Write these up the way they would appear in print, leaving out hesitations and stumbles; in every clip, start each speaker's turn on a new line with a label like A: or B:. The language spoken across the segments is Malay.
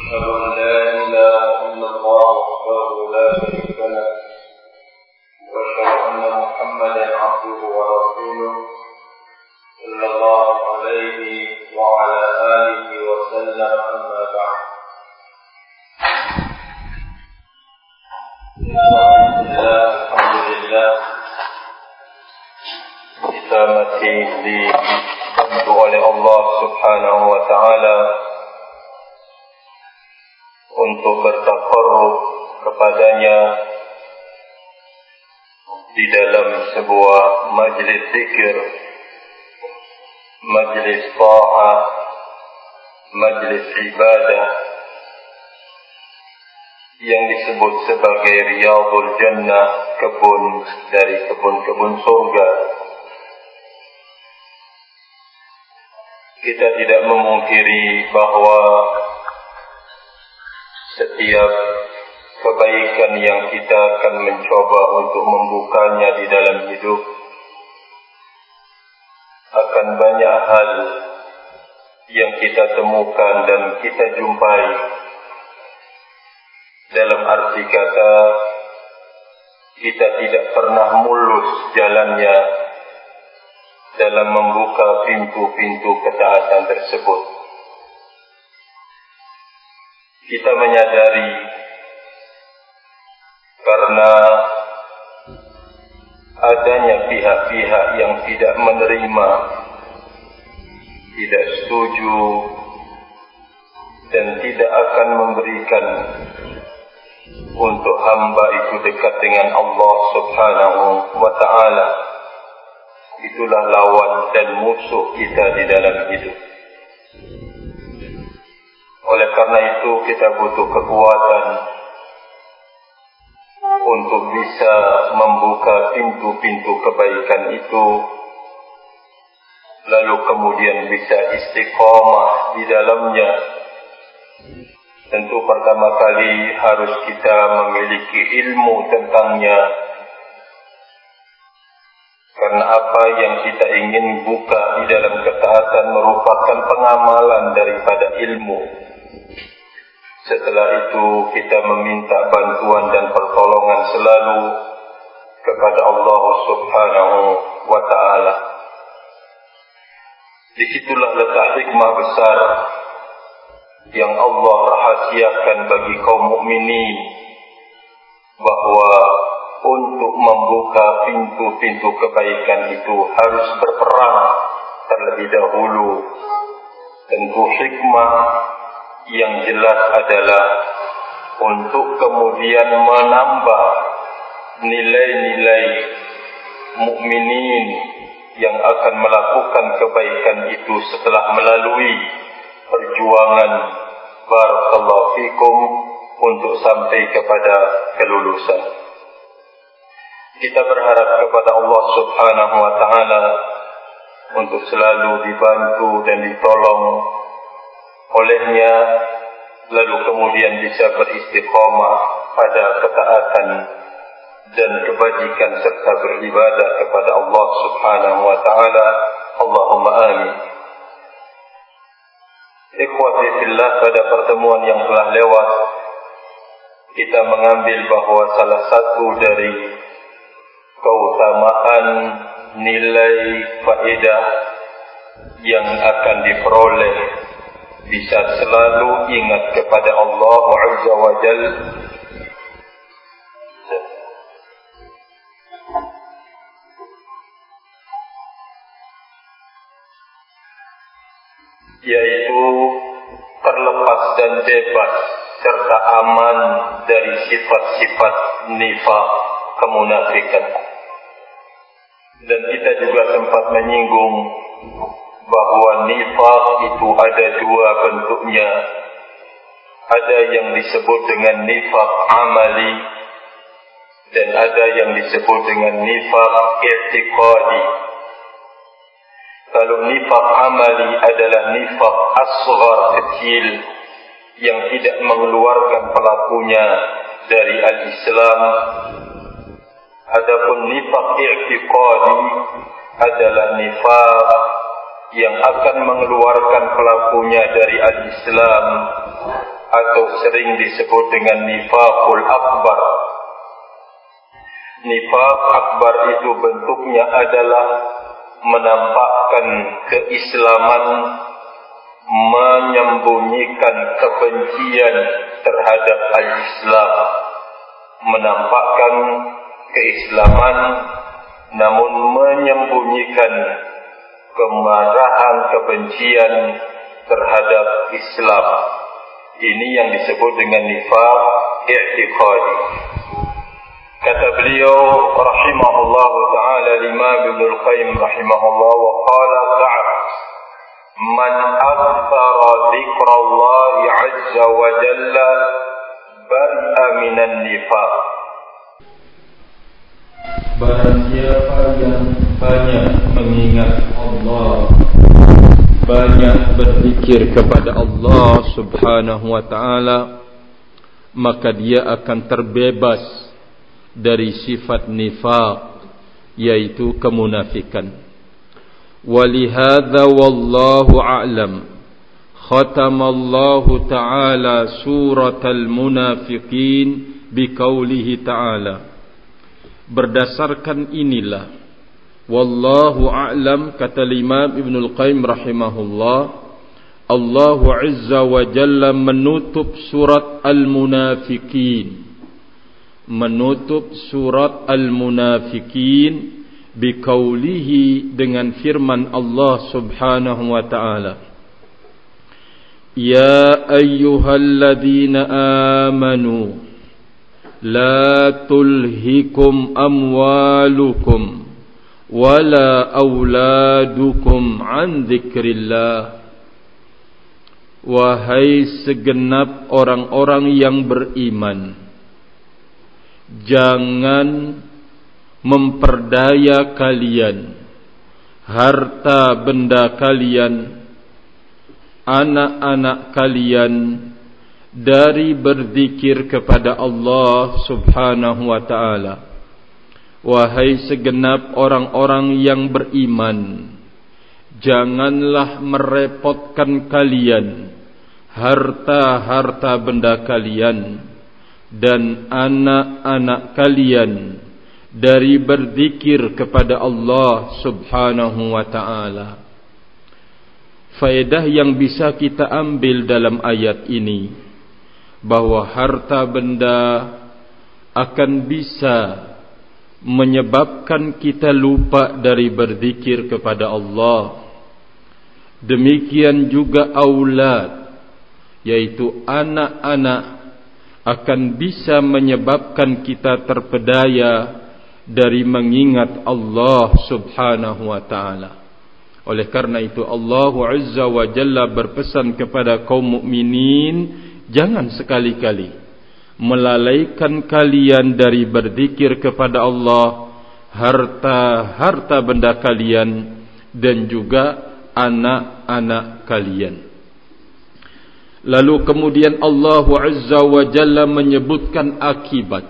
A: أشهد أن لا إله إلا الله وحده لا شريك له وأشهد أن محمدا عبده ورسوله صلى الله عليه وعلى آله وسلم أما بعد. Alhamdulillah, kita masih dibantu oleh Allah Subhanahu wa Ta'ala untuk bertaqarrub kepadanya di dalam sebuah majlis zikir, majlis ta'ah, majlis ibadah yang disebut sebagai Riyadul Jannah, kebun dari kebun-kebun surga. Kita tidak memungkiri bahwa setiap kebaikan yang kita akan mencoba untuk membukanya di dalam hidup, akan banyak hal yang kita temukan dan kita jumpai. Dalam arti kata, kita tidak pernah mulus jalannya dalam membuka pintu-pintu ketaatan tersebut. Kita menyadari karena adanya pihak-pihak yang tidak menerima, tidak setuju, dan tidak akan memberikan untuk hamba itu dekat dengan Allah Subhanahu wa Ta'ala. Itulah lawan dan musuh kita di dalam hidup. Oleh karena itu kita butuh kekuatan untuk bisa membuka pintu-pintu kebaikan itu, lalu kemudian bisa istiqamah di dalamnya. Tentu pertama kali harus kita memiliki ilmu tentangnya, karena apa yang kita ingin buka di dalam ketaatan merupakan pengamalan daripada ilmu. Setelah itu kita meminta bantuan dan pertolongan selalu kepada Allah Subhanahu wa Ta'ala. Disitulah letak hikmah besar yang Allah rahasiakan bagi kaum mukminin, bahwa untuk membuka pintu-pintu kebaikan itu harus berperang terlebih dahulu. Tentu hikmah yang jelas adalah untuk kemudian menambah nilai-nilai mukminin yang akan melakukan kebaikan itu setelah melalui perjuangan barakallahu fikum untuk sampai kepada kelulusan. Kita berharap kepada Allah Subhanahu wa Ta'ala untuk selalu dibantu dan ditolong olehnya, lalu kemudian bisa beristiqamah pada ketaatan dan kebajikan serta beribadah kepada Allah Subhanahu wa Ta'ala. Allahumma amin. Ikhwati fillah, pada pertemuan yang telah lewat kita mengambil bahawa salah satu dari keutamaan nilai faedah yang akan diperoleh bisa selalu ingat kepada Allah Azza wa Jalla, yaitu terlepas dan bebas serta aman dari sifat-sifat nifaq, kemunafikan. Dan kita juga sempat menyinggung bahwa nifaq itu ada dua bentuknya. Ada yang disebut dengan nifaq amali dan ada yang disebut dengan nifaq i'tiqadi. Kalau nifaq amali adalah nifaq asghar, kecil, yang tidak mengeluarkan pelakunya dari al-Islam. Adapun nifaq i'tiqadi adalah nifaq yang akan mengeluarkan pelakunya dari al-Islam atau sering disebut dengan nifaqul akbar. Nifaq akbar itu bentuknya adalah menampakkan keislaman, menyembunyikan kebencian terhadap al-Islam, menampakkan keislaman namun menyembunyikan kemarahan, kebencian terhadap Islam. Ini yang disebut dengan nifaq i'tiqadi. Kata beliau rahimahullah ta'ala, Imam Ibnul Qayyim rahimahullah, wa qala Ka'ab, man akthara dzikrallah azza wa jalla bar'a minan nifaq. Barang siapa yang banyak mengingat Allah, banyak berzikir kepada Allah subhanahu wa ta'ala, maka dia akan terbebas dari sifat nifaq, yaitu kemunafikan. Walihada wallahu a'lam khatamallahu ta'ala suratal munafiqin biqaulihi ta'ala. Berdasarkan inilah, wallahu a'lam, kata Imam Ibnul Qayyim rahimahullah, Allah azza wa jalla menutup surat Al-Munafiqin, menutup surat Al-Munafiqin biqaulihi, dengan firman Allah subhanahu wa ta'ala, ya ayyuhalladzina amanu la tulhikum amwalukum wala auladukum an dzikrillah. Wahai segenap orang-orang yang beriman, jangan memperdaya kalian harta benda kalian, anak-anak kalian, dari berzikir kepada Allah subhanahu wa ta'ala. Wahai segenap orang-orang yang beriman, janganlah merepotkan kalian harta-harta benda kalian dan anak-anak kalian dari berzikir kepada Allah subhanahu wa ta'ala. Faedah yang bisa kita ambil dalam ayat ini, bahwa harta benda akan bisa menyebabkan kita lupa dari berzikir kepada Allah. Demikian juga aulad, yaitu anak-anak, akan bisa menyebabkan kita terpedaya dari mengingat Allah subhanahu wa ta'ala. Oleh karena itu Allah azza wa jalla berpesan kepada kaum mukminin, jangan sekali-kali melalaikan kalian dari berzikir kepada Allah harta-harta benda kalian dan juga anak-anak kalian. Lalu kemudian Allah azza wa jalla menyebutkan akibat,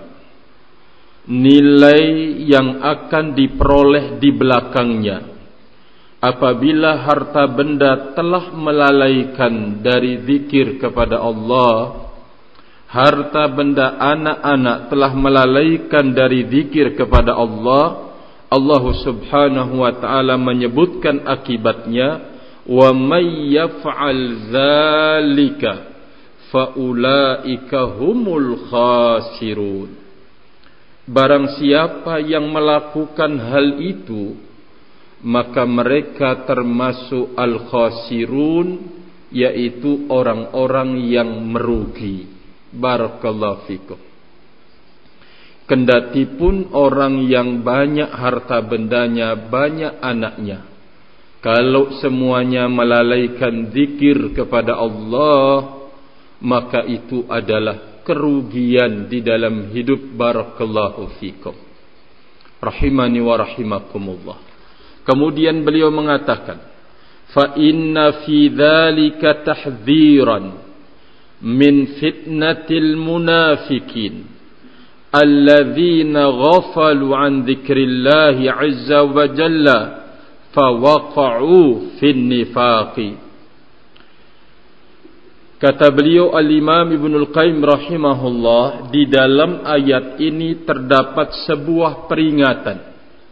A: nilai yang akan diperoleh di belakangnya apabila harta benda telah melalaikan dari zikir kepada Allah. Harta benda anak-anak telah melalaikan dari zikir kepada Allah. Allah subhanahu wa ta'ala menyebutkan akibatnya, wa may yaf'al dzalika fa ulaika humul khasirun. Barang siapa yang melakukan hal itu, maka mereka termasuk al-khasirun, yaitu orang-orang yang merugi. Barakallahu fikum. Kendati pun orang yang banyak harta bendanya, banyak anaknya, kalau semuanya melalaikan zikir kepada Allah, maka itu adalah kerugian di dalam hidup. Barakallahu fikum. Rahimani wa rahimakumullah. Kemudian beliau mengatakan, fa inna fi dzalika tahdhiran min fitnatil munafiqin alladzina ghafalu an dzikrillahi azza wa jalla fawaqa'u fin nifaqi.
B: Kata beliau Al-Imam Ibnul Qayyim rahimahullah, di dalam ayat ini terdapat sebuah peringatan.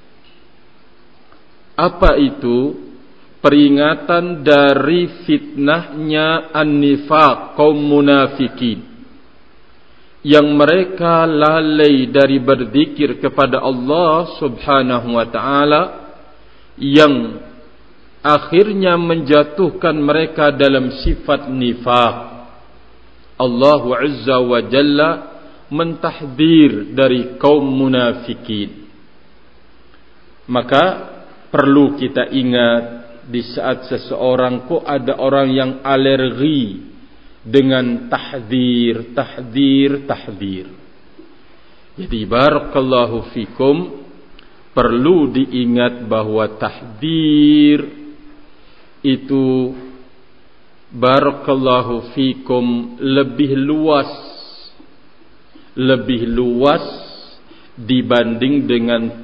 B: Apa itu? Peringatan dari fitnahnya an-nifaq, kaum munafikin, yang mereka lalai dari berzikir kepada Allah subhanahu wa ta'ala, yang akhirnya menjatuhkan mereka dalam sifat nifaq. Allah Azza wa Jalla mentahdir dari kaum munafikin. Maka perlu kita ingat, di saat seseorang kok ada orang yang alergi dengan tahdir. Jadi barakallahu fikum, perlu diingat bahwa tahdir itu barakallahu fikum lebih luas dibanding dengan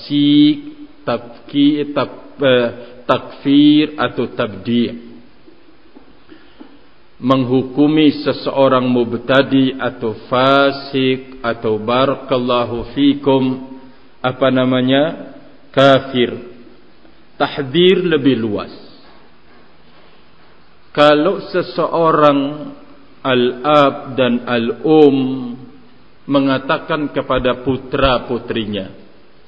B: takfir atau tabdi'. Menghukumi seseorang mubtadi atau fasik atau barakallahu fikum kafir. Tahdir lebih luas. Kalau seseorang al-ab dan al-um mengatakan kepada putra-putrinya,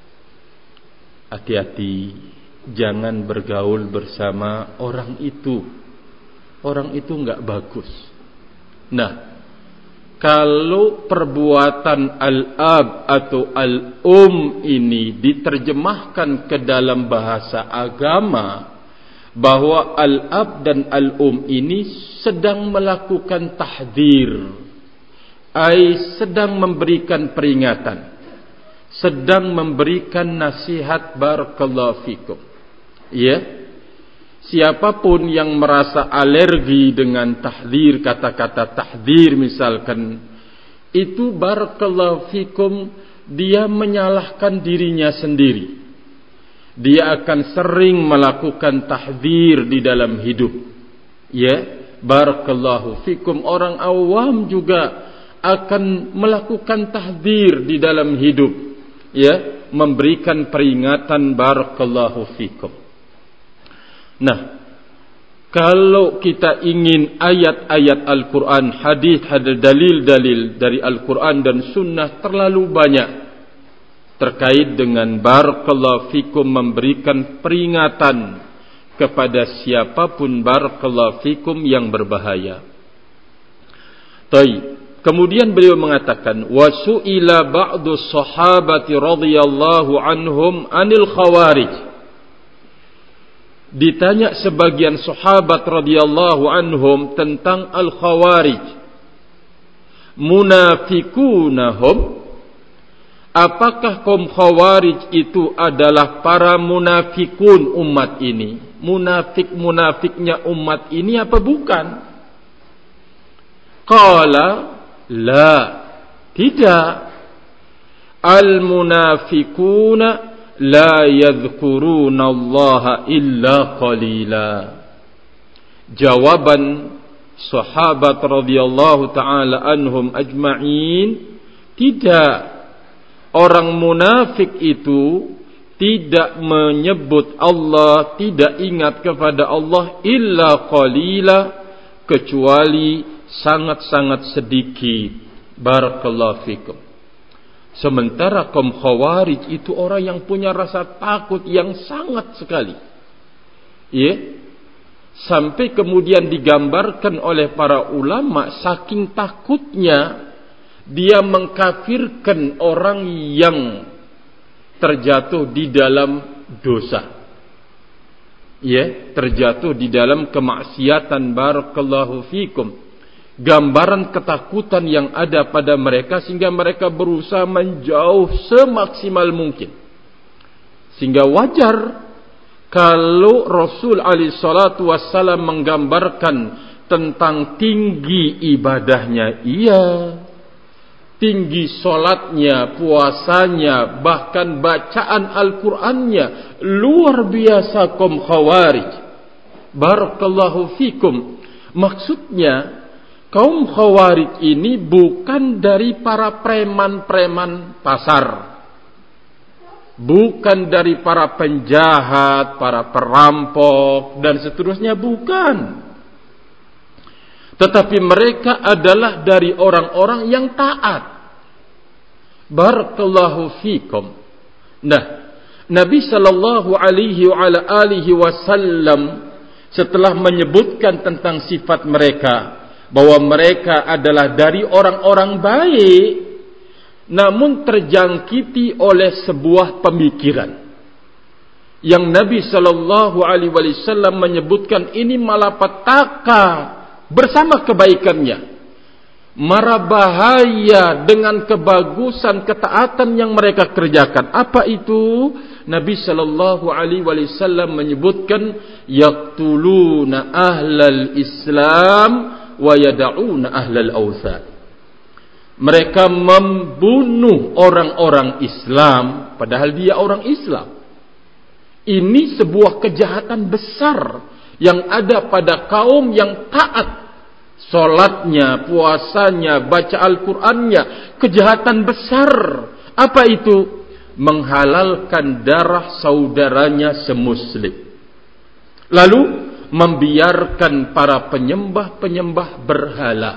B: hati-hati, jangan bergaul bersama orang itu. Orang itu enggak bagus. Nah, kalau perbuatan al-ab atau al-um ini diterjemahkan ke dalam bahasa agama, bahwa al-ab dan al-um ini sedang melakukan tahdir, sedang memberikan peringatan, sedang memberikan nasihat, barakallahu fikum. Ya, siapapun yang merasa alergi dengan tahdir, kata-kata tahdir misalkan, itu barakallahu fikum, dia menyalahkan dirinya sendiri. Dia akan sering melakukan tahdir di dalam hidup. Ya, barakallahu fikum, orang awam juga akan melakukan tahdir di dalam hidup. Ya, memberikan peringatan, barakallahu fikum. Nah, kalau kita ingin ayat-ayat Al-Quran, hadis, dalil-dalil dari Al-Quran dan Sunnah terlalu banyak terkait dengan barakallahu fikum memberikan peringatan kepada siapapun barakallahu fikum yang berbahaya. Kemudian beliau mengatakan, wa su'ila ba'du sahabati radhiyallahu anhum anil khawarij. Ditanya sebagian sahabat radhiyallahu anhum tentang al-khawarij. Munafikunahum, apakah kaum khawarij itu adalah para munafikun umat ini? Munafik-munafiknya umat ini apa bukan? Qala la, tidak. Al-munafikuna la yadhkuruna Allah illa qalila. Jawaban sahabat radhiyallahu ta'ala anhum ajma'in, tidak. Orang munafik itu tidak menyebut Allah, tidak ingat kepada Allah illa qalila, kecuali sangat-sangat sedikit. Barakallahu fikum. Sementara kaum khawarij itu orang yang punya rasa takut yang sangat sekali. Ya. Sampai kemudian digambarkan oleh para ulama, saking takutnya dia mengkafirkan orang yang terjatuh di dalam dosa. Ya, terjatuh di dalam kemaksiatan, barakallahu fikum. Gambaran ketakutan yang ada pada mereka sehingga mereka berusaha menjauh semaksimal mungkin. Sehingga wajar kalau Rasul alaihi salatu wassalam menggambarkan tentang tinggi ibadahnya, iya, tinggi solatnya, puasanya, bahkan bacaan Al-Qur'annya, luar biasa kaum khawarij. Barakallahu fikum. Maksudnya, kaum Khawarij ini bukan dari para preman-preman pasar, bukan dari para penjahat, para perampok dan seterusnya, bukan. Tetapi mereka adalah dari orang-orang yang taat. Barakallahu fikum. Nah, Nabi sallallahu alaihi wasallam setelah menyebutkan tentang sifat mereka, bahwa mereka adalah dari orang-orang baik, namun terjangkiti oleh sebuah pemikiran yang Nabi sallallahu alaihi wasallam menyebutkan ini malapetaka bersama kebaikannya, mara bahaya dengan kebagusan ketaatan yang mereka kerjakan. Apa itu? Nabi sallallahu alaihi wasallam menyebutkan yaqtuluna ahlal Islam wa yad'una ahlal awthan. Mereka membunuh orang-orang Islam padahal dia orang Islam. Ini sebuah kejahatan besar yang ada pada kaum yang taat, salatnya, puasanya, baca Al-Qur'annya, kejahatan besar. Apa itu? Menghalalkan darah saudaranya semuslim, lalu membiarkan para penyembah-penyembah berhala.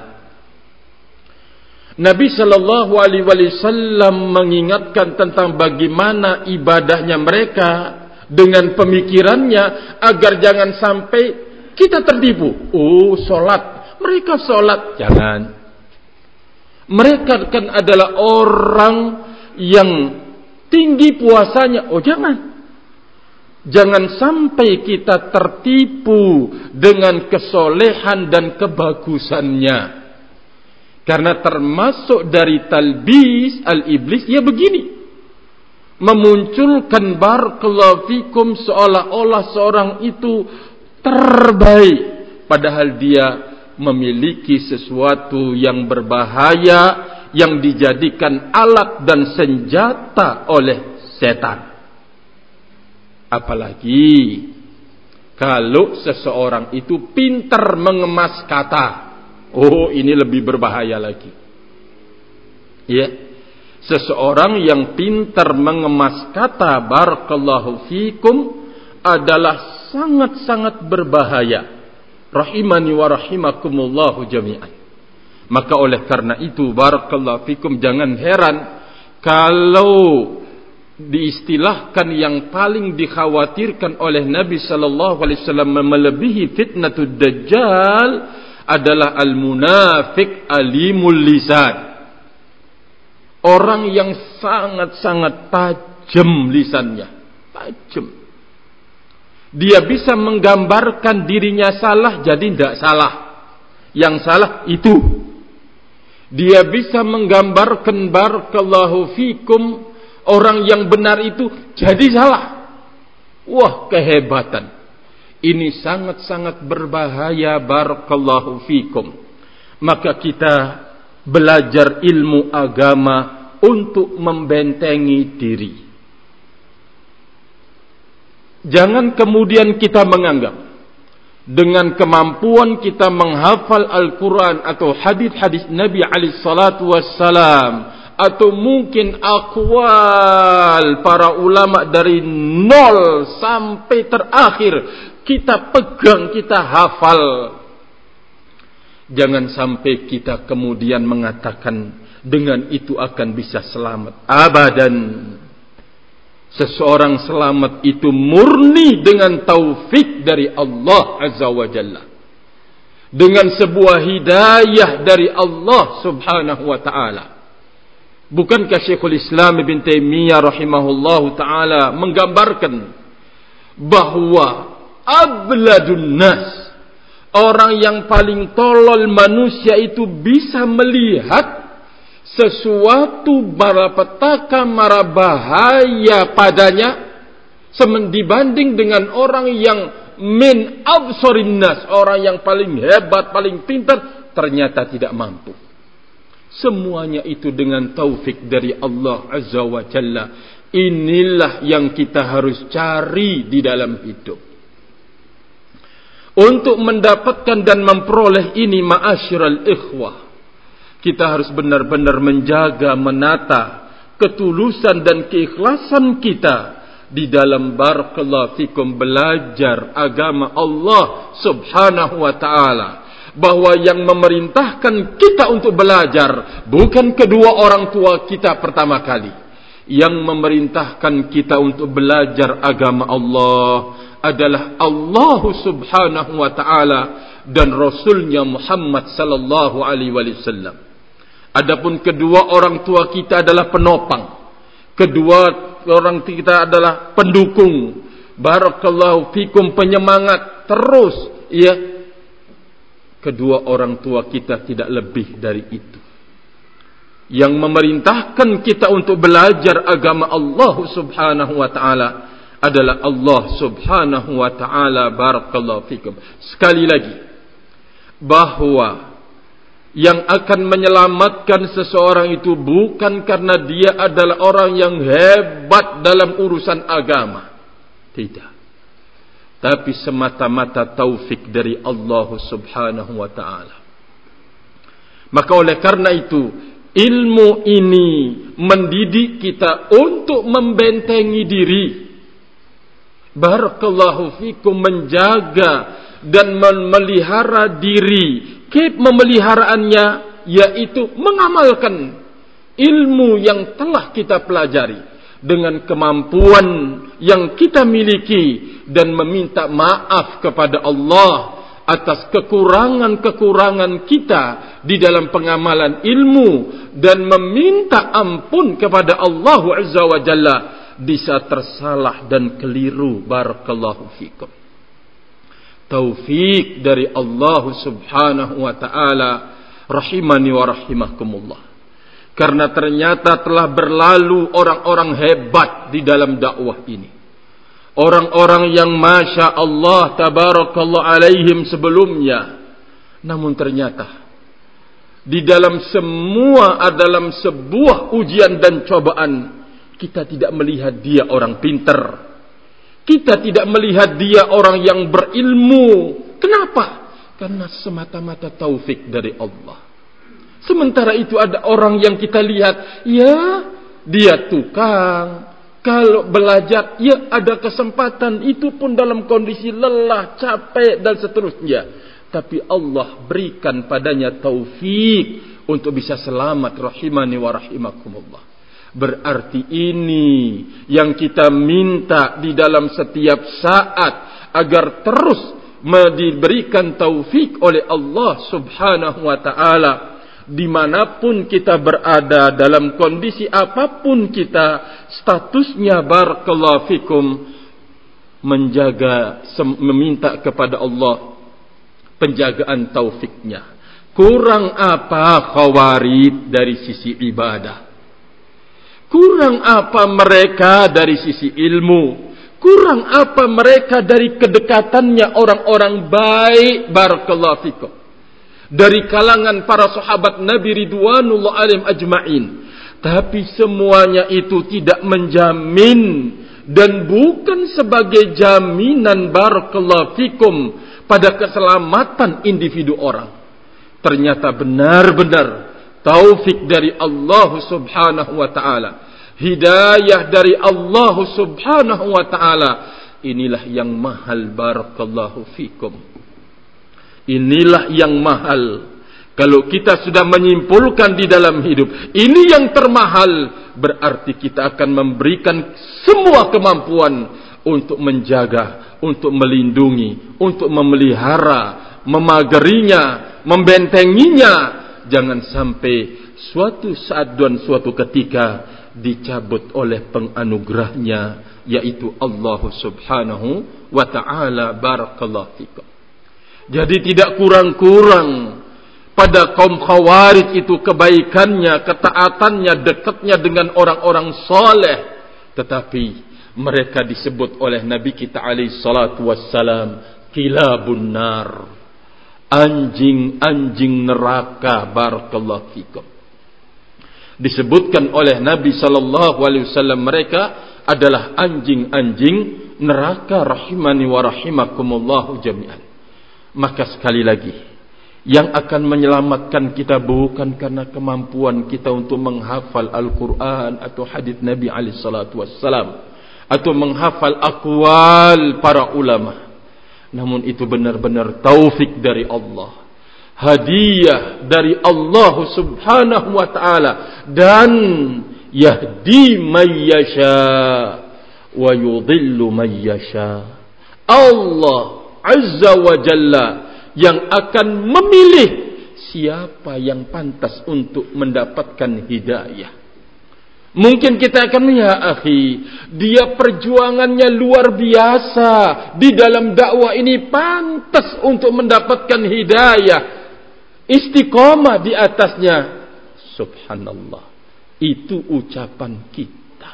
B: Nabi sallallahu alaihi wasallam mengingatkan tentang bagaimana ibadahnya mereka dengan pemikirannya agar jangan sampai kita tertipu. Oh, salat, mereka salat, jangan. Mereka kan adalah orang yang tinggi puasanya. Oh, jangan. Jangan sampai kita tertipu dengan kesolehan dan kebagusannya. Karena termasuk dari talbis al-iblis, ya begini. Memunculkan barakallahu fikum seolah-olah seorang itu terbaik. Padahal dia memiliki sesuatu yang berbahaya, yang dijadikan alat dan senjata oleh setan. Apalagi kalau seseorang itu pintar mengemas kata. Oh, ini lebih berbahaya lagi. Ya. Seseorang yang pintar mengemas kata, barakallahu fikum, adalah sangat-sangat berbahaya. Rahimani wa rahimakumullahu jami'an. Maka oleh karena itu, barakallahu fikum, jangan heran kalau diistilahkan yang paling dikhawatirkan oleh Nabi sallallahu alaihi wasallam melebihi fitnatud dajjal adalah al-munafiq alimul lisan. Orang yang sangat-sangat tajam lisannya, tajam. Dia bisa menggambarkan dirinya salah jadi tidak salah. Yang salah itu. Dia bisa menggambarkan barakallahu fikum orang yang benar itu jadi salah. Wah, kehebatan. Ini sangat-sangat berbahaya, barakallahu fikum. Maka kita belajar ilmu agama untuk membentengi diri. Jangan kemudian kita menganggap dengan kemampuan kita menghafal Al-Quran atau hadis-hadis Nabi alaihi salatu wassalam, atau mungkin aqwal para ulama dari nol sampai terakhir kita pegang, kita hafal. Jangan sampai kita kemudian mengatakan dengan itu akan bisa selamat. Abadan. Seseorang selamat itu murni dengan taufik dari Allah Azza wa Jalla, dengan sebuah hidayah dari Allah Subhanahu wa ta'ala. Bukankah Syekhul Islam Ibn Taimiyah rahimahullahu ta'ala menggambarkan bahwa abladun nas, orang yang paling tolol manusia itu bisa melihat sesuatu malapetaka, mara bahaya padanya dibanding dengan orang yang min absarin nas, orang yang paling hebat, paling pintar, ternyata tidak mampu. Semuanya itu dengan taufik dari Allah Azza wa Jalla. Inilah yang kita harus cari di dalam hidup. Untuk mendapatkan dan memperoleh ini, ma'asyiral ikhwah, kita harus benar-benar menjaga, menata ketulusan dan keikhlasan kita di dalam barakallahu fikum belajar agama Allah subhanahu wa ta'ala. Bahwa yang memerintahkan kita untuk belajar bukan kedua orang tua kita pertama kali. Yang memerintahkan kita untuk belajar agama Allah adalah Allah subhanahu wa ta'ala dan Rasulnya Muhammad sallallahu alaihi wasallam. Adapun kedua orang tua kita adalah penopang, kedua orang kita adalah pendukung, barakallahu fikum, penyemangat terus, ya. Kedua orang tua kita tidak lebih dari itu. Yang memerintahkan kita untuk belajar agama Allah subhanahu wa ta'ala adalah Allah subhanahu wa ta'ala, barakallahu fikum. Sekali lagi, bahwa yang akan menyelamatkan seseorang itu bukan karena dia adalah orang yang hebat dalam urusan agama. Tidak. Tapi semata-mata taufik dari Allah subhanahu wa ta'ala. Maka oleh karena itu, ilmu ini mendidik kita untuk membentengi diri, barakallahu fikum, menjaga dan memelihara diri. Memeliharaannya yaitu mengamalkan ilmu yang telah kita pelajari dengan kemampuan yang kita miliki dan meminta maaf kepada Allah atas kekurangan-kekurangan kita di dalam pengamalan ilmu dan meminta ampun kepada Allah Azza wa Jalla di saat tersalah dan keliru, barakallahu fikum. Taufik dari Allah subhanahu wa ta'ala, rahimani wa rahimakumullah. Karena ternyata telah berlalu orang-orang hebat di dalam dakwah ini. Orang-orang yang masya Allah tabarakallah alaihim sebelumnya. Namun ternyata di dalam sebuah ujian dan cobaan, kita tidak melihat dia orang pintar. Kita tidak melihat dia orang yang berilmu. Kenapa? Karena semata-mata taufik dari Allah. Sementara itu ada orang yang kita lihat, ya dia tukang. Kalau belajar, ya ada kesempatan. Itu pun dalam kondisi lelah, capek dan seterusnya. Tapi Allah berikan padanya taufik untuk bisa selamat, rahimani wa rahimakumullah. Berarti ini yang kita minta di dalam setiap saat, agar terus diberikan taufik oleh Allah subhanahu wa ta'ala. Dimanapun kita berada, dalam kondisi apapun kita, statusnya, barakallahu fikum, menjaga, meminta kepada Allah penjagaan taufiknya. Kurang apa khawarij dari sisi ibadah? Kurang apa mereka dari sisi ilmu? Kurang apa mereka dari kedekatannya orang-orang baik, barakallahu fikum, dari kalangan para sahabat Nabi ridwanullah alaihim ajma'in. Tapi semuanya itu tidak menjamin dan bukan sebagai jaminan, barakallahu fikum, pada keselamatan individu orang. Ternyata benar-benar taufik dari Allah subhanahu wa ta'ala, hidayah dari Allah subhanahu wa ta'ala, inilah yang mahal, barakallahu fikum. Inilah yang mahal. Kalau kita sudah menyimpulkan di dalam hidup, ini yang termahal, berarti kita akan memberikan semua kemampuan untuk menjaga, untuk melindungi, untuk memelihara, memagarinya, membentenginya. Jangan sampai suatu saat dan suatu ketika dicabut oleh penganugerahnya, yaitu Allah subhanahu wa ta'ala, barakallahu fikum. Jadi tidak kurang-kurang pada kaum khawarij itu kebaikannya, ketaatannya, dekatnya dengan orang-orang soleh. Tetapi mereka disebut oleh Nabi kita alaihi salatu wassalam kilabun nar, anjing-anjing neraka, barakallahu fikum. Disebutkan oleh Nabi sallallahu alaihi wasallam mereka adalah anjing-anjing neraka, rahimani wa rahimakumullahu jami'an. Maka sekali lagi, yang akan menyelamatkan kita bukan karena kemampuan kita untuk menghafal Al-Quran atau hadis Nabi SAW, atau menghafal aqwal para ulama. Namun itu benar-benar taufik dari Allah, hadiah dari Allah subhanahu wa ta'ala. Dan yahdi man yasha wa yudhillu man yasha. Allah azza wa jalla yang akan memilih siapa yang pantas untuk mendapatkan hidayah. Mungkin kita akan ya akhi, dia perjuangannya luar biasa di dalam dakwah ini, pantas untuk mendapatkan hidayah, istiqamah di atasnya. Subhanallah, itu ucapan kita.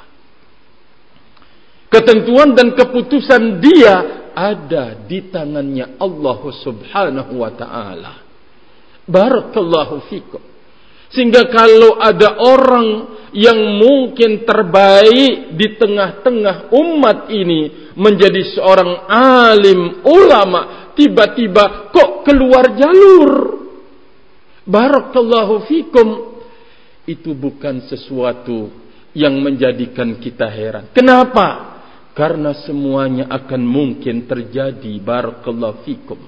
B: Ketentuan dan keputusan dia ada di tangannya Allah subhanahu wa ta'ala. Barakallahu fikum. Sehingga kalau ada orang yang mungkin terbaik di tengah-tengah umat ini, menjadi seorang alim ulama, tiba-tiba kok keluar jalur, barakallahu fikum, itu bukan sesuatu yang menjadikan kita heran. Kenapa? Karena semuanya akan mungkin terjadi, barakallahu fikum.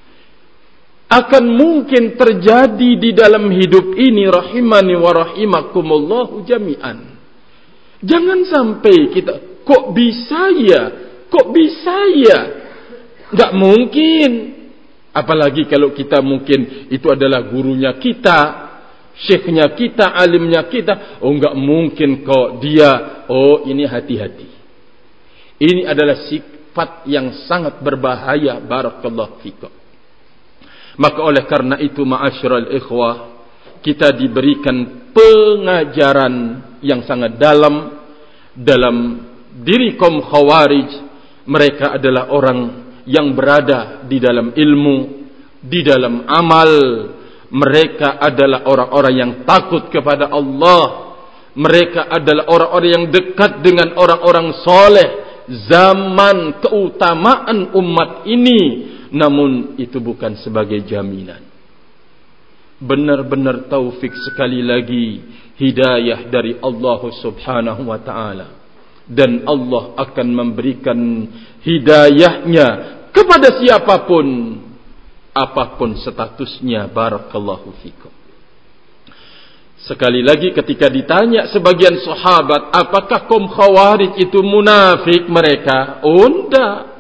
B: Akan mungkin terjadi di dalam hidup ini, rahimani wa rahimakumullahu jami'an. Jangan sampai kita, kok bisa ya? Kok bisa ya? Enggak mungkin. Apalagi kalau kita mungkin itu adalah gurunya kita, syekhnya kita, alimnya kita. Oh enggak mungkin kok dia. Oh ini hati-hati. Ini adalah sifat yang sangat berbahaya, barakallahu fikum. Maka oleh karena itu, ma'asyiral ikhwah, kita diberikan pengajaran yang sangat dalam diri kaum Khawarij. Mereka adalah orang yang berada di dalam ilmu, di dalam amal. Mereka adalah orang-orang yang takut kepada Allah. Mereka adalah orang-orang yang dekat dengan orang-orang soleh. Zaman keutamaan umat ini, namun itu bukan sebagai jaminan. Benar-benar taufik sekali lagi, hidayah dari Allah subhanahu wa ta'ala. Dan Allah akan memberikan hidayahnya kepada siapapun, apapun statusnya, barakallahu fikum. Sekali lagi ketika ditanya sebagian sahabat, apakah kaum Khawarij itu munafik mereka? Oh enggak.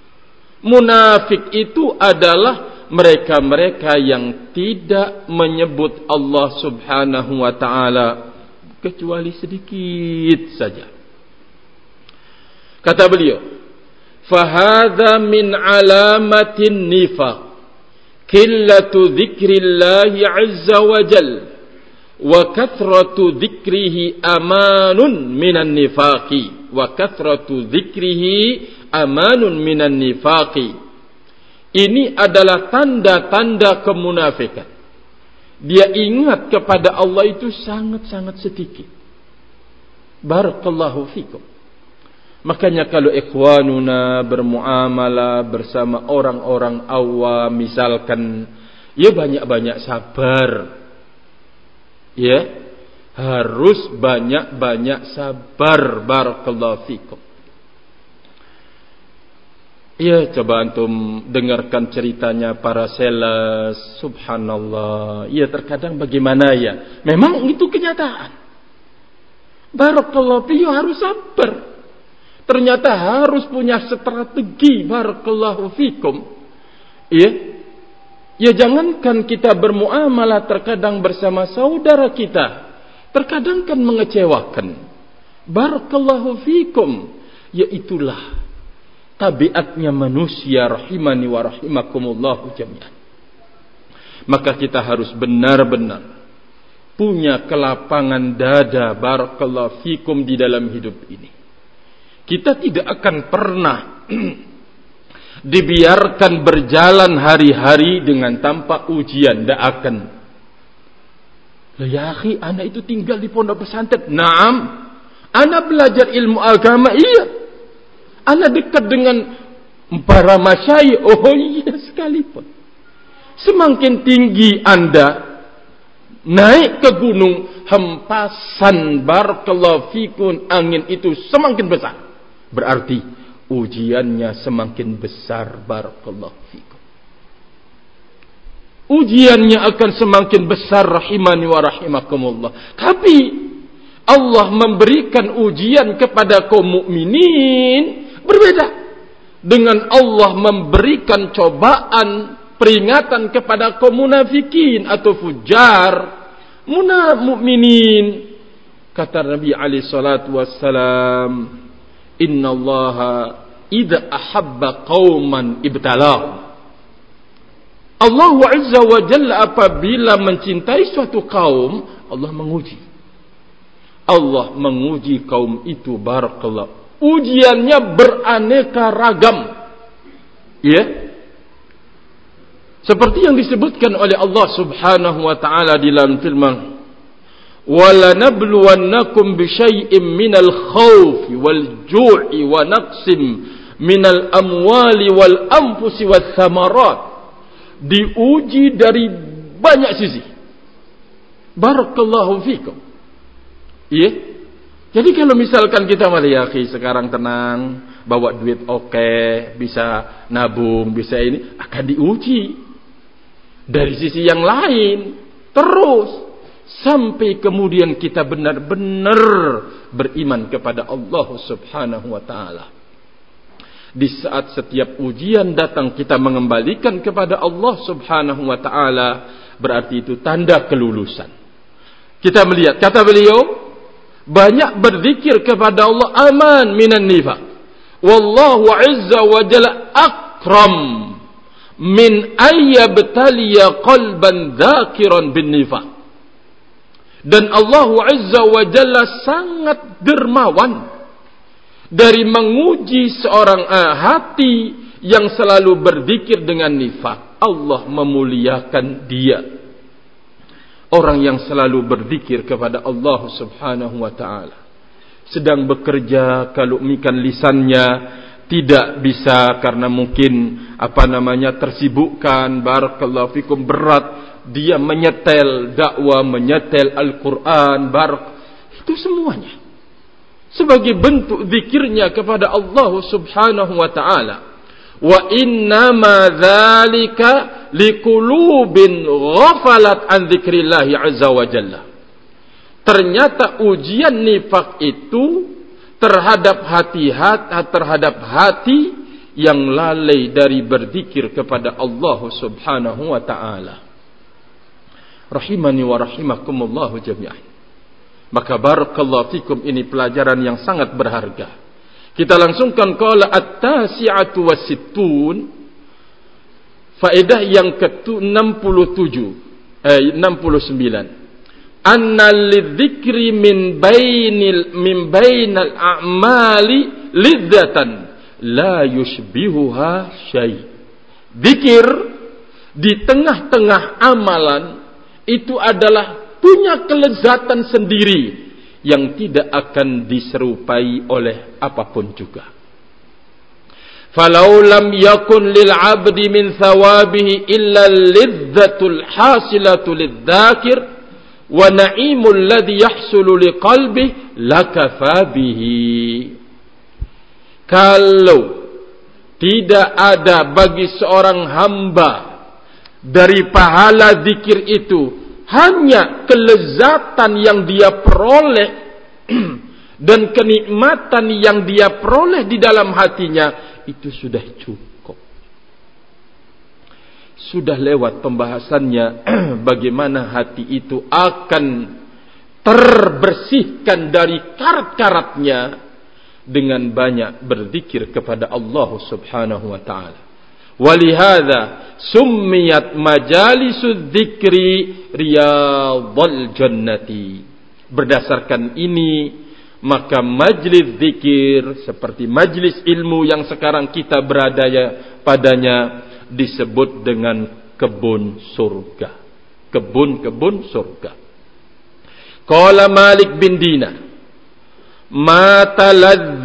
B: Munafik itu adalah mereka-mereka yang tidak menyebut Allah subhanahu wa ta'ala kecuali sedikit saja. Kata beliau, fahadha min alamatin nifaq, qillatu dzikrillahi azza wa jalla, wa kathratu dzikrihi amanun minan nifaqi, wa kathratu dzikrihi amanun minan nifaqi. Ini adalah tanda-tanda kemunafikan. Dia ingat kepada Allah itu sangat-sangat sedikit. Barakallahu fikum. Makanya kalau ikhwanuna bermuamalah bersama orang-orang awam, misalkan, ya banyak-banyak sabar. Ya, harus banyak-banyak sabar, barakallahu fikum. Ya, coba antum dengarkan ceritanya para sales, subhanallah. Ya, terkadang bagaimana ya? Memang itu kenyataan. Barakallahu fikum, harus sabar. Ternyata harus punya strategi, barakallahu fikum. Ya. Ya, jangankan kita bermuamalah terkadang bersama saudara kita, terkadang kan mengecewakan. Barakallahu fikum. Ya, itulah tabiatnya manusia, rahimani wa rahimakumullahu jami'an. Maka kita harus benar-benar punya kelapangan dada, barakallahu fikum, di dalam hidup ini. Kita tidak akan pernah dibiarkan berjalan hari-hari dengan tanpa ujian. Tidak akan. Ya akhi, anak itu tinggal di pondok pesantren. Naam, anak belajar ilmu agama. Iya, anak dekat dengan para masyayikh. Oh iya sekalipun. Semakin tinggi Anda naik ke gunung, hempasan barakallahu fikum angin itu semakin besar. Berarti ujiannya semakin besar barakallahu fikum. Ujiannya akan semakin besar rahimani wa rahimakumullah. Tapi Allah memberikan ujian kepada kaum mukminin berbeda dengan Allah memberikan cobaan peringatan kepada kaum munafikin atau fujar. Mukminin, kata Nabi alaihi salatu wassalam, innallaha idza ahabba qauman ibtalahum. Allah Azza wa Jalla apabila mencintai suatu kaum, Allah menguji. Allah menguji kaum itu barakallah. Ujiannya beraneka ragam. Ya. Seperti yang disebutkan oleh Allah Subhanahu wa taala di dalam firman, "Wala nabluwannakum bisyai'im minal khaufi wal ju'i wa naqsim minal amwali wal anfusi wath thamarat." Diuji dari banyak sisi. Barakallahu fikum. Iya. Jadi kalau misalkan kita ya akhi sekarang tenang, bawa duit oke, bisa nabung, bisa ini, akan diuji dari sisi yang lain terus sampai kemudian kita benar-benar beriman kepada Allah Subhanahu wa taala. Di saat setiap ujian datang kita mengembalikan kepada Allah Subhanahu wa taala, berarti itu tanda kelulusan. Kita melihat kata beliau, banyak berzikir kepada Allah aman minan nifaq. Wallahu azza wa jalla akram min ayyabtaliya qalban dzakiran bin nifaq. Dan Allah azza wa jalla sangat dermawan dari menguji seorang hati yang selalu berzikir dengan nifaq. Allah memuliakan dia. Orang yang selalu berzikir kepada Allah Subhanahu wa taala, sedang bekerja, kalau mikan lisannya tidak bisa karena mungkin tersibukkan, barakallahu fikum, berat dia menyetel dakwah, menyetel Al-Quran, itu semuanya sebagai bentuk zikirnya kepada Allah Subhanahu wa taala. Wa innama dzalika liqulubin ghafalat an dzikrillah azza wa jalla. Ternyata ujian nifak itu terhadap hati yang lalai dari berzikir kepada Allah Subhanahu wa taala. Rahimani wa rahimakumullah jami'an. Maka barakallahu fikum, ini pelajaran yang sangat berharga. Kita langsungkan qala at-tasi'atu was-sittun, faedah yang ke-69. Anna lidzikri min bainal a'mali lidzatan la yushbihuha syai'. Zikir di tengah-tengah amalan itu adalah punya kelezatan sendiri yang tidak akan diserupai oleh apapun juga. Falau lam yakun lil 'abdi min thawabihi illa lidzatul hasilatu lidzakir wa na'imul ladzi yahsulu liqalbihi lakafa bihi. Kalau tidak ada bagi seorang hamba dari pahala zikir itu hanya kelezatan yang dia peroleh dan kenikmatan yang dia peroleh di dalam hatinya, itu sudah cukup. Sudah lewat pembahasannya bagaimana hati itu akan terbersihkan dari karat-karatnya dengan banyak berzikir kepada Allah Subhanahu wa taala. Walihada summiyat majalisud dzikri riyadhal jannati. Berdasarkan ini, maka majlis zikir seperti majlis ilmu yang sekarang kita berada padanya disebut dengan kebun surga. Kebun-kebun surga. Qala Malik bin Dinar, ma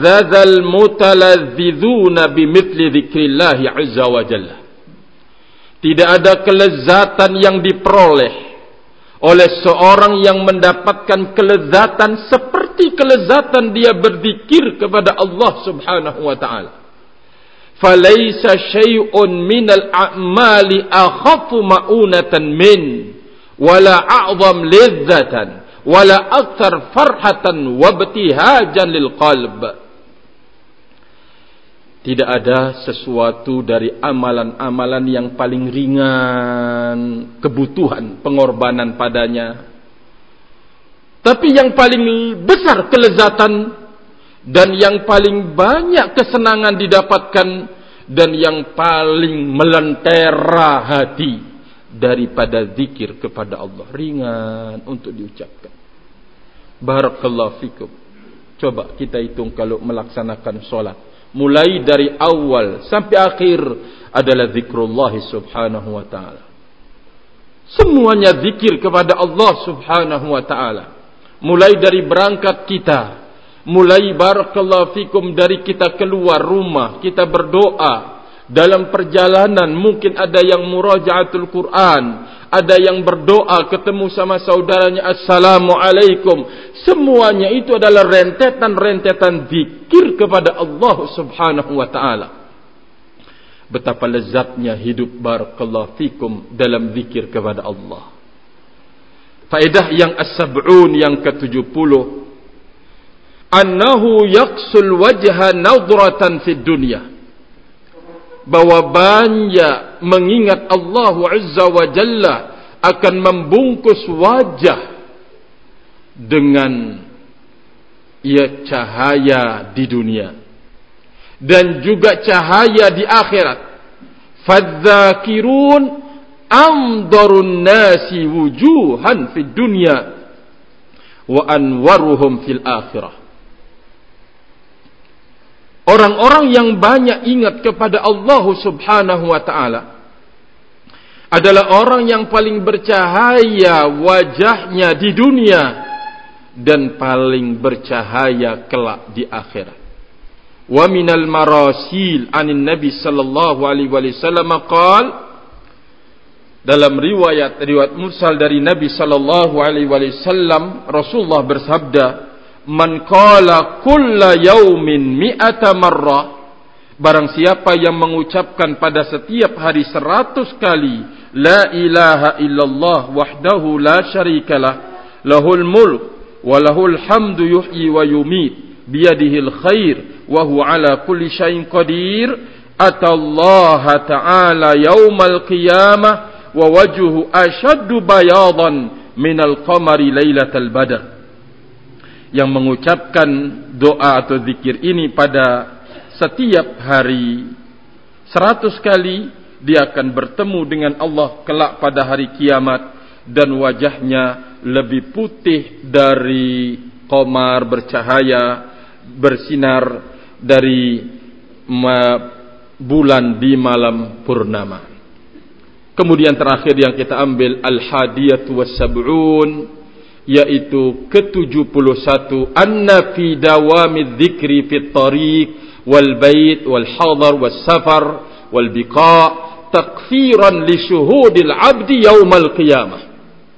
B: taladzadzal mutalazzizuna bimithli dzikrillah azza wa jalla. Tidak ada kelezatan yang diperoleh oleh seorang yang mendapatkan kelezatan seperti kelezatan dia berzikir kepada Allah Subhanahu wa taala. Falaisa syai'un minal a'mali akhafu ma'unatan min wala a'zam lizzatan wala akthar farhatan wabtihajan lil qalb. Tidak ada sesuatu dari amalan-amalan yang paling ringan kebutuhan pengorbanan padanya, tapi yang paling besar kelezatan dan yang paling banyak kesenangan didapatkan dan yang paling melentera hati daripada zikir kepada Allah. Ringan untuk diucapkan. Barakallahu fikum. Coba kita hitung kalau melaksanakan solat, mulai dari awal sampai akhir adalah zikrullah subhanahu wa ta'ala. Semuanya zikir kepada Allah subhanahu wa ta'ala. Mulai dari berangkat kita, mulai barakallahu fikum dari kita keluar rumah, kita berdoa. Dalam perjalanan mungkin ada yang murajaatul Quran, ada yang berdoa ketemu sama saudaranya, assalamualaikum. Semuanya itu adalah rentetan-rentetan zikir kepada Allah subhanahu wa ta'ala. Betapa lezatnya hidup barakallahu fikum dalam zikir kepada Allah. Faedah yang as-sab'un, yang ke-70, annahu yaqsul wajha nadratan fid dunya, bahwa banyak mengingat Allah Azza wa Jalla akan membungkus wajah dengan cahaya di dunia dan juga cahaya di akhirat. Fadzakirun amdarun nasi wujuhan fid dunya wa anwaruhum fil akhirah. Orang-orang yang banyak ingat kepada Allah subhanahu wa ta'ala adalah orang yang paling bercahaya wajahnya di dunia dan paling bercahaya kelak di akhirat. Wa minal marasil anin Nabi sallallahu alaihi wasallam qala, dalam riwayat mursal dari Nabi sallallahu alaihi wasallam, Rasulullah bersabda, man qala kulla yaumin mi'ata marrah, barang siapa yang mengucapkan pada setiap hari 100 kali la ilaha illallah wahdahu la syarikalah lahul mulk wa lahul hamdu yuhyi wa yumit biyadihil khair wa huwa ala kulli syai'in qadir, atallaha ta'ala yaumal qiyamah wa wajhu ashaddu bayadan minal qamari lailatal badr. Yang mengucapkan doa atau zikir ini pada setiap hari 100 kali, dia akan bertemu dengan Allah kelak pada hari kiamat dan wajahnya lebih putih dari qamar, bercahaya, bersinar dari bulan di malam purnama. Kemudian terakhir yang kita ambil al-hadiyatu was-sab'un, yaitu ke-71, anna fi dawami dzikri fit tariq wal bait wal hadar was safar wal biqa takfiran li syuhudil abdi yaumal qiyamah.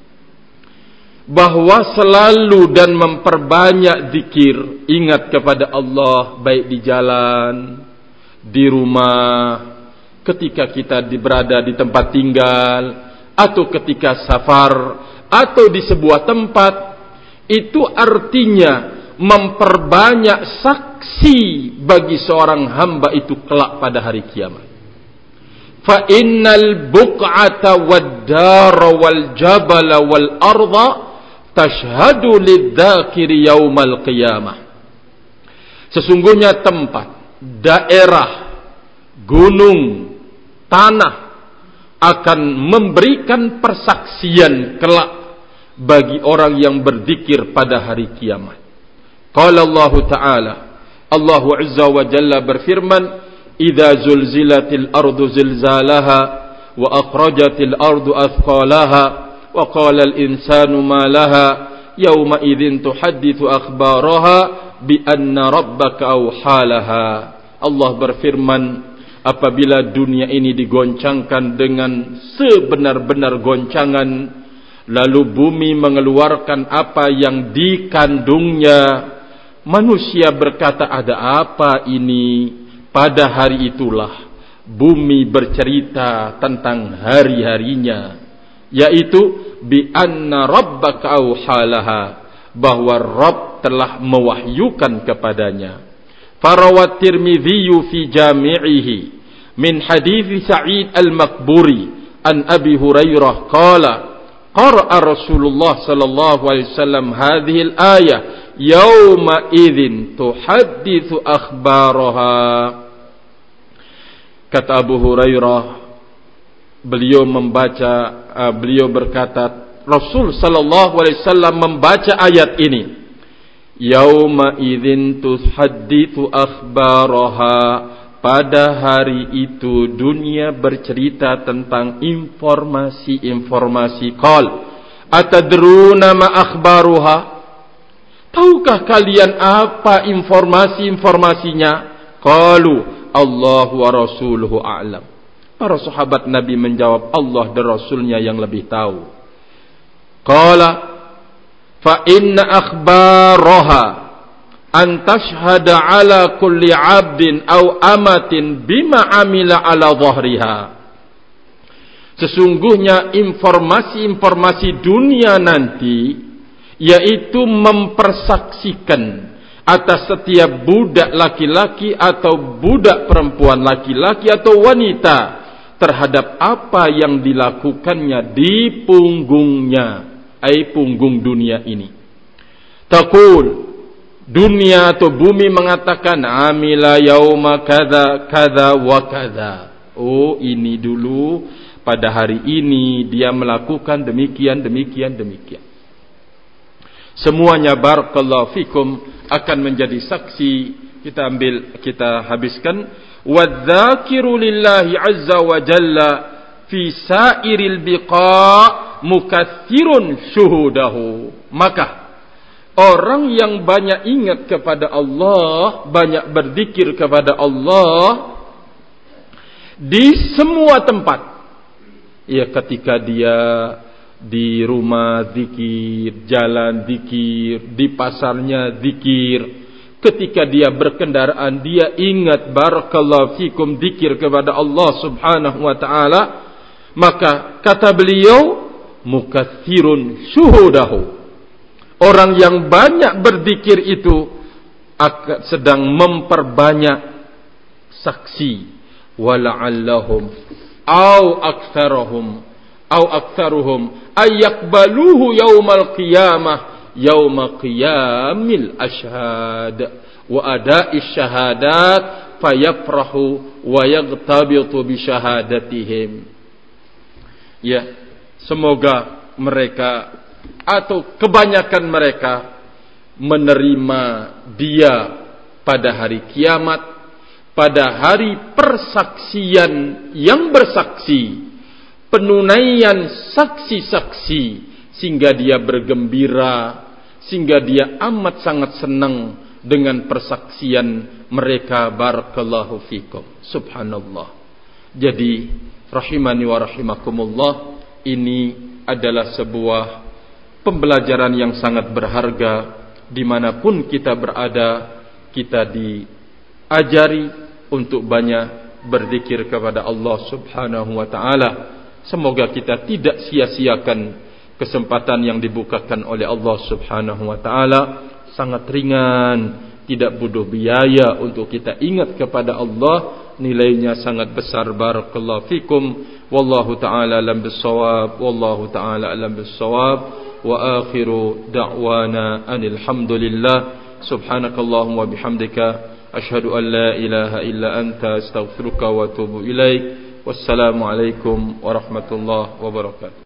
B: Bahwa selalu dan memperbanyak zikir, ingat kepada Allah, baik di jalan, di rumah, ketika kita berada di tempat tinggal, atau ketika safar, atau di sebuah tempat, itu artinya memperbanyak saksi bagi seorang hamba itu kelak pada hari kiamat. Fa innal buq'ata wad dara wal jabala wal arda tashhadu lidzakiri yaumal qiyamah. Sesungguhnya tempat, daerah, gunung, tanah akan memberikan persaksian kelak bagi orang yang berzikir pada hari kiamat. Qala Allah Ta'ala, Allah Azza wa Jalla berfirman, idza zulzilatil ardu zilzalaha wa akhrajatil ardu athqalaha wa qala al insanu ma laha yawma idzin tuhaddithu akhbaraha bi anna rabbaka awhalaha. Allah berfirman, apabila dunia ini digoncangkan dengan sebenar-benar goncangan, lalu bumi mengeluarkan apa yang dikandungnya, manusia berkata, ada apa ini? Pada hari itulah bumi bercerita tentang hari-harinya, yaitu bi anna rabbaka auhalaha, bahwa Rabb telah mewahyukan kepadanya. Farawat Tirmidzi fi jami'ihi min hadits Sa'id al-Maqburi an Abi Hurairah qala qara'a Rasulullah sallallahu alaihi wasallam hadhihi al-ayah yauma idzin tuhadditsu akhbaraha. Kata Abu Hurairah, beliau berkata, Rasul sallallahu alaihi wasallam membaca ayat ini, yauma idzin tuhadditsu akhbaraha, pada hari itu dunia bercerita tentang informasi-informasi. Qal atadruna ma akhbaruha, tahukah kalian apa informasi-informasinya? Qalu Allahu wa rasuluhu a'lam. Para sahabat Nabi menjawab, Allah dan Rasulnya yang lebih tahu. Qala fa inna akhbaraha an tashhada ala kulli 'abdin aw amatin bima amila ala dhahriha. Sesungguhnya informasi-informasi dunia nanti, yaitu mempersaksikan atas setiap budak laki-laki atau budak perempuan laki-laki atau wanita terhadap apa yang dilakukannya di punggungnya, ai punggung dunia ini. Taqul, dunia atau bumi mengatakan, amila yauma kadza kadza wa kadza. Oh, ini dulu pada hari ini dia melakukan demikian. Semuanya barakallahu fikum akan menjadi saksi. Kita habiskan. Wadzakiru lillahi azza wa jalla fi sairil biqa' mukaththirun syuhudahu. Maka orang yang banyak ingat kepada Allah, banyak berzikir kepada Allah di semua tempat, ya, ketika dia di rumah zikir, jalan zikir, di pasarnya zikir, ketika dia berkendaraan dia ingat barakallahu fikum zikir kepada Allah subhanahu wa ta'ala, maka kata beliau mukaththirun syuhudahu, orang yang banyak berzikir itu sedang memperbanyak saksi. Wala'allahum au aktsaruhum ayaqbaluhu yaumal qiyamah yauma qiyamil ashhad wa ada'is syahadat fayafrahu wa yaghtabitu bi syahadatihim. Ya, semoga mereka atau kebanyakan mereka menerima dia pada hari kiamat, pada hari persaksian yang bersaksi, penunaian saksi-saksi, sehingga dia bergembira, sehingga dia amat sangat senang dengan persaksian mereka. Barakallahu fikum. Subhanallah. Jadi rahimani wa rahimakumullah, ini adalah sebuah pembelajaran yang sangat berharga. Dimanapun kita berada, kita diajari untuk banyak berzikir kepada Allah subhanahu wa ta'ala. Semoga kita tidak sia-siakan kesempatan yang dibukakan oleh Allah subhanahu wa ta'ala. Sangat ringan, tidak butuh biaya untuk kita ingat kepada Allah. Nilainya sangat besar. Barakallahu fikum. Wallahu ta'ala alam bissawab. Wallahu ta'ala alam bissawab. Wa akhiru da'wana anil hamdulillah. Subhanakallahumma bihamdika ashhadu an la ilaha illa anta astaghfiruka wa atubu ilaik. Wassalamu alaikum warahmatullahi wabarakatuh.